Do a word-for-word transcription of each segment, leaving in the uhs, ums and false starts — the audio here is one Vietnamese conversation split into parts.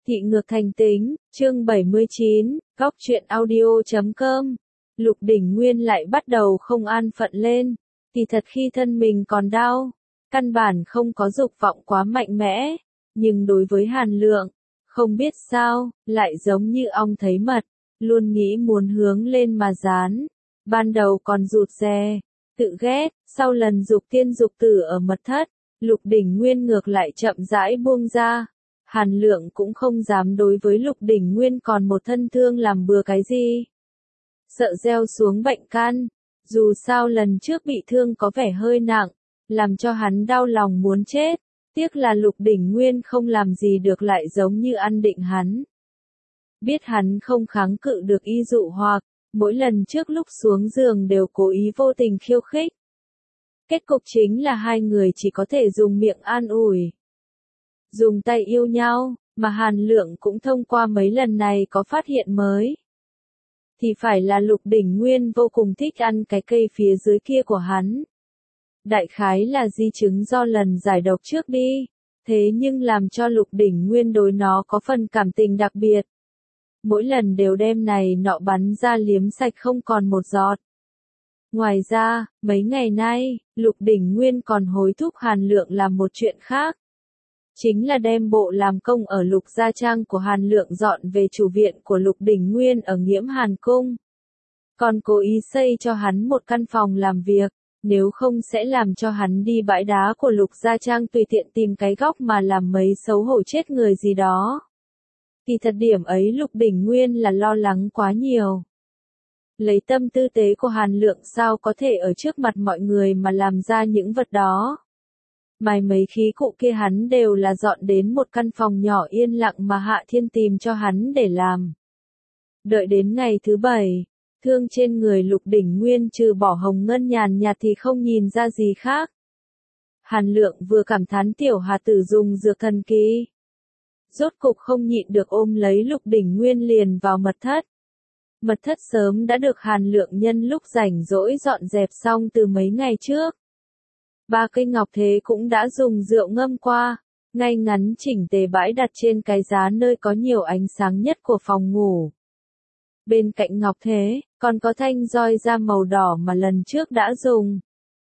Thị ngược thành tính, chương bảy mươi chín, góc truyện audio chấm com. Lục Đỉnh Nguyên lại bắt đầu không an phận lên, thì thật khi thân mình còn đau, căn bản không có dục vọng quá mạnh mẽ, nhưng đối với Hàn Lượng, không biết sao, lại giống như ong thấy mật, luôn nghĩ muốn hướng lên mà dán. Ban đầu còn rụt rè, tự ghét, sau lần dục tiên dục tử ở mật thất, Lục Đỉnh Nguyên ngược lại chậm rãi buông ra. Hàn Lượng cũng không dám đối với Lục Đỉnh Nguyên còn một thân thương làm bừa cái gì. Sợ gieo xuống bệnh căn, dù sao lần trước bị thương có vẻ hơi nặng, làm cho hắn đau lòng muốn chết, tiếc là Lục Đỉnh Nguyên không làm gì được lại giống như ăn định hắn. Biết hắn không kháng cự được y dụ hoặc, mỗi lần trước lúc xuống giường đều cố ý vô tình khiêu khích. Kết cục chính là hai người chỉ có thể dùng miệng an ủi, dùng tay yêu nhau, mà Hàn Lượng cũng thông qua mấy lần này có phát hiện mới. Thì phải là Lục Đỉnh Nguyên vô cùng thích ăn cái cây phía dưới kia của hắn. Đại khái là di chứng do lần giải độc trước đi, thế nhưng làm cho Lục Đỉnh Nguyên đối nó có phần cảm tình đặc biệt. Mỗi lần đều đem này nọ bắn ra liếm sạch không còn một giọt. Ngoài ra, mấy ngày nay, Lục Đỉnh Nguyên còn hối thúc Hàn Lượng làm một chuyện khác. Chính là đem bộ làm công ở Lục Gia Trang của Hàn Lượng dọn về chủ viện của Lục Đỉnh Nguyên ở Nghiễm Hàn Cung. Còn cố ý xây cho hắn một căn phòng làm việc, nếu không sẽ làm cho hắn đi bãi đá của Lục Gia Trang tùy tiện tìm cái góc mà làm mấy xấu hổ chết người gì đó. Thì thật điểm ấy Lục Đỉnh Nguyên là lo lắng quá nhiều. Lấy tâm tư tế của Hàn Lượng sao có thể ở trước mặt mọi người mà làm ra những vật đó. Mài mấy khí cụ kia hắn đều là dọn đến một căn phòng nhỏ yên lặng mà Hạ Thiên tìm cho hắn để làm. Đợi đến ngày thứ bảy, thương trên người Lục Đỉnh Nguyên trừ bỏ hồng ngân nhàn nhạt thì không nhìn ra gì khác. Hàn Lượng vừa cảm thán tiểu hà tử dùng dược thần kỳ. Rốt cục không nhịn được ôm lấy Lục Đỉnh Nguyên liền vào mật thất. Mật thất sớm đã được Hàn Lượng nhân lúc rảnh rỗi dọn dẹp xong từ mấy ngày trước. Ba cây ngọc thế cũng đã dùng rượu ngâm qua, ngay ngắn chỉnh tề bãi đặt trên cái giá nơi có nhiều ánh sáng nhất của phòng ngủ. Bên cạnh ngọc thế, còn có thanh roi da màu đỏ mà lần trước đã dùng.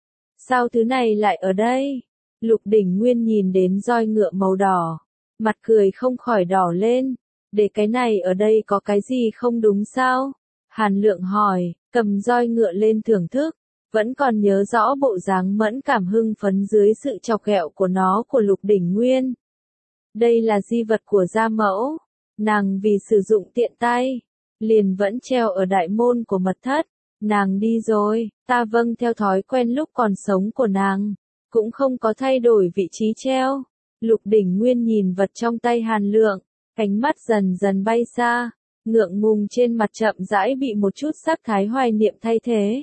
Sao thứ này lại ở đây? Lục Đỉnh Nguyên nhìn đến roi ngựa màu đỏ, mặt cười không khỏi đỏ lên. Để cái này ở đây có cái gì không đúng sao? Hàn Lượng hỏi, cầm roi ngựa lên thưởng thức. Vẫn còn nhớ rõ bộ dáng mẫn cảm hưng phấn dưới sự chọc ghẹo của nó của Lục Đỉnh Nguyên. Đây là di vật của gia mẫu, nàng vì sử dụng tiện tay, liền vẫn treo ở đại môn của mật thất. Nàng đi rồi, ta vâng theo thói quen lúc còn sống của nàng, cũng không có thay đổi vị trí treo. Lục Đỉnh Nguyên nhìn vật trong tay Hàn Lượng, ánh mắt dần dần bay xa, ngượng ngùng trên mặt chậm rãi bị một chút sắc thái hoài niệm thay thế.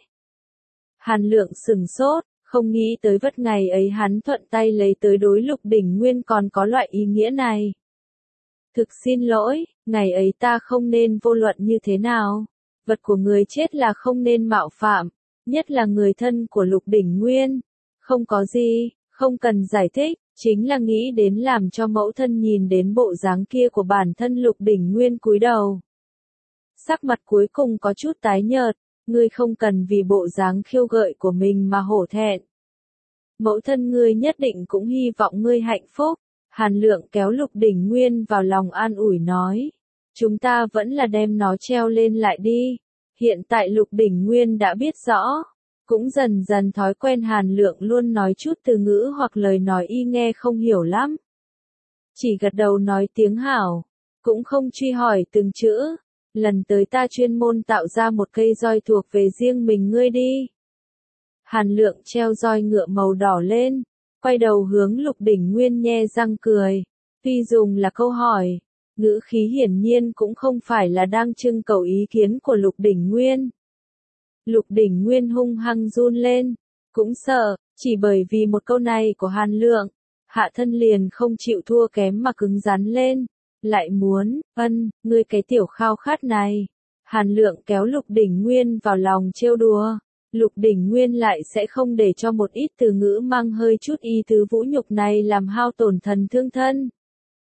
Hàn Lượng sừng sốt, không nghĩ tới vất ngày ấy hắn thuận tay lấy tới đối Lục Đỉnh Nguyên còn có loại ý nghĩa này. Thực xin lỗi, ngày ấy ta không nên vô luận như thế nào. Vật của người chết là không nên mạo phạm, nhất là người thân của Lục Đỉnh Nguyên. Không có gì, không cần giải thích, chính là nghĩ đến làm cho mẫu thân nhìn đến bộ dáng kia của bản thân Lục Đỉnh Nguyên cúi đầu. Sắc mặt cuối cùng có chút tái nhợt. Ngươi không cần vì bộ dáng khiêu gợi của mình mà hổ thẹn. Mẫu thân ngươi nhất định cũng hy vọng ngươi hạnh phúc. Hàn Lượng kéo Lục Đỉnh Nguyên vào lòng an ủi nói. Chúng ta vẫn là đem nó treo lên lại đi. Hiện tại Lục Đỉnh Nguyên đã biết rõ. Cũng dần dần thói quen Hàn Lượng luôn nói chút từ ngữ hoặc lời nói y nghe không hiểu lắm. Chỉ gật đầu nói tiếng hảo. Cũng không truy hỏi từng chữ. Lần tới ta chuyên môn tạo ra một cây roi thuộc về riêng mình ngươi đi. Hàn Lượng treo roi ngựa màu đỏ lên, quay đầu hướng Lục Đỉnh Nguyên nhe răng cười. Tuy dùng là câu hỏi, ngữ khí hiển nhiên cũng không phải là đang trưng cầu ý kiến của Lục Đỉnh Nguyên. Lục Đỉnh Nguyên hung hăng run lên, cũng sợ, chỉ bởi vì một câu này của Hàn Lượng, hạ thân liền không chịu thua kém mà cứng rắn lên. Lại muốn, ân, ngươi cái tiểu khao khát này. Hàn Lượng kéo Lục Đỉnh Nguyên vào lòng trêu đùa. Lục Đỉnh Nguyên lại sẽ không để cho một ít từ ngữ mang hơi chút ý tứ vũ nhục này làm hao tổn thần thương thân.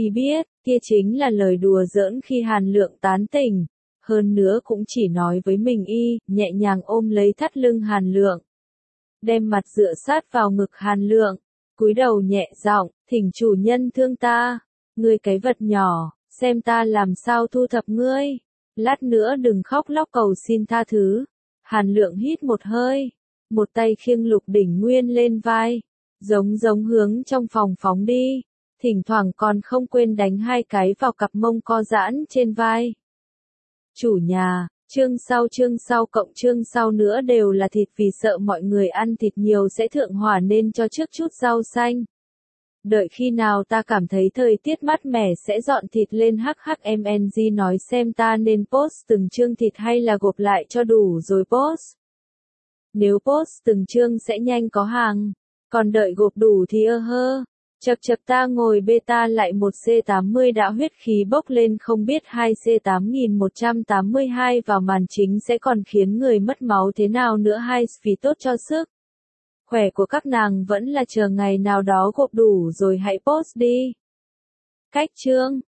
Y biết, kia chính là lời đùa giỡn khi Hàn Lượng tán tỉnh. Hơn nữa cũng chỉ nói với mình Y, nhẹ nhàng ôm lấy thắt lưng Hàn Lượng. Đem mặt dựa sát vào ngực Hàn Lượng. Cúi đầu nhẹ giọng, thỉnh chủ nhân thương ta. Ngươi cái vật nhỏ, xem ta làm sao thu thập ngươi. Lát nữa đừng khóc lóc cầu xin tha thứ. Hàn Lượng hít một hơi. Một tay khiêng Lục Đỉnh Nguyên lên vai. Giống giống hướng trong phòng phóng đi. Thỉnh thoảng còn không quên đánh hai cái vào cặp mông co giãn trên vai. Chủ nhà, chương sau chương sau cộng chương sau nữa đều là thịt vì sợ mọi người ăn thịt nhiều sẽ thượng hỏa nên cho trước chút rau xanh. Đợi khi nào ta cảm thấy thời tiết mát mẻ sẽ dọn thịt lên hhmng nói xem ta nên post từng chương thịt hay là gộp lại cho đủ rồi post. Nếu post từng chương sẽ nhanh có hàng, còn đợi gộp đủ thì ơ hơ. Chập chập ta ngồi beta lại một C tám mươi đã huyết khí bốc lên không biết hai C tám nghìn một trăm tám mươi hai vào màn chính sẽ còn khiến người mất máu thế nào nữa hay vì tốt cho sức. Khỏe của các nàng vẫn là chờ ngày nào đó gộp đủ rồi hãy post đi. Cách chương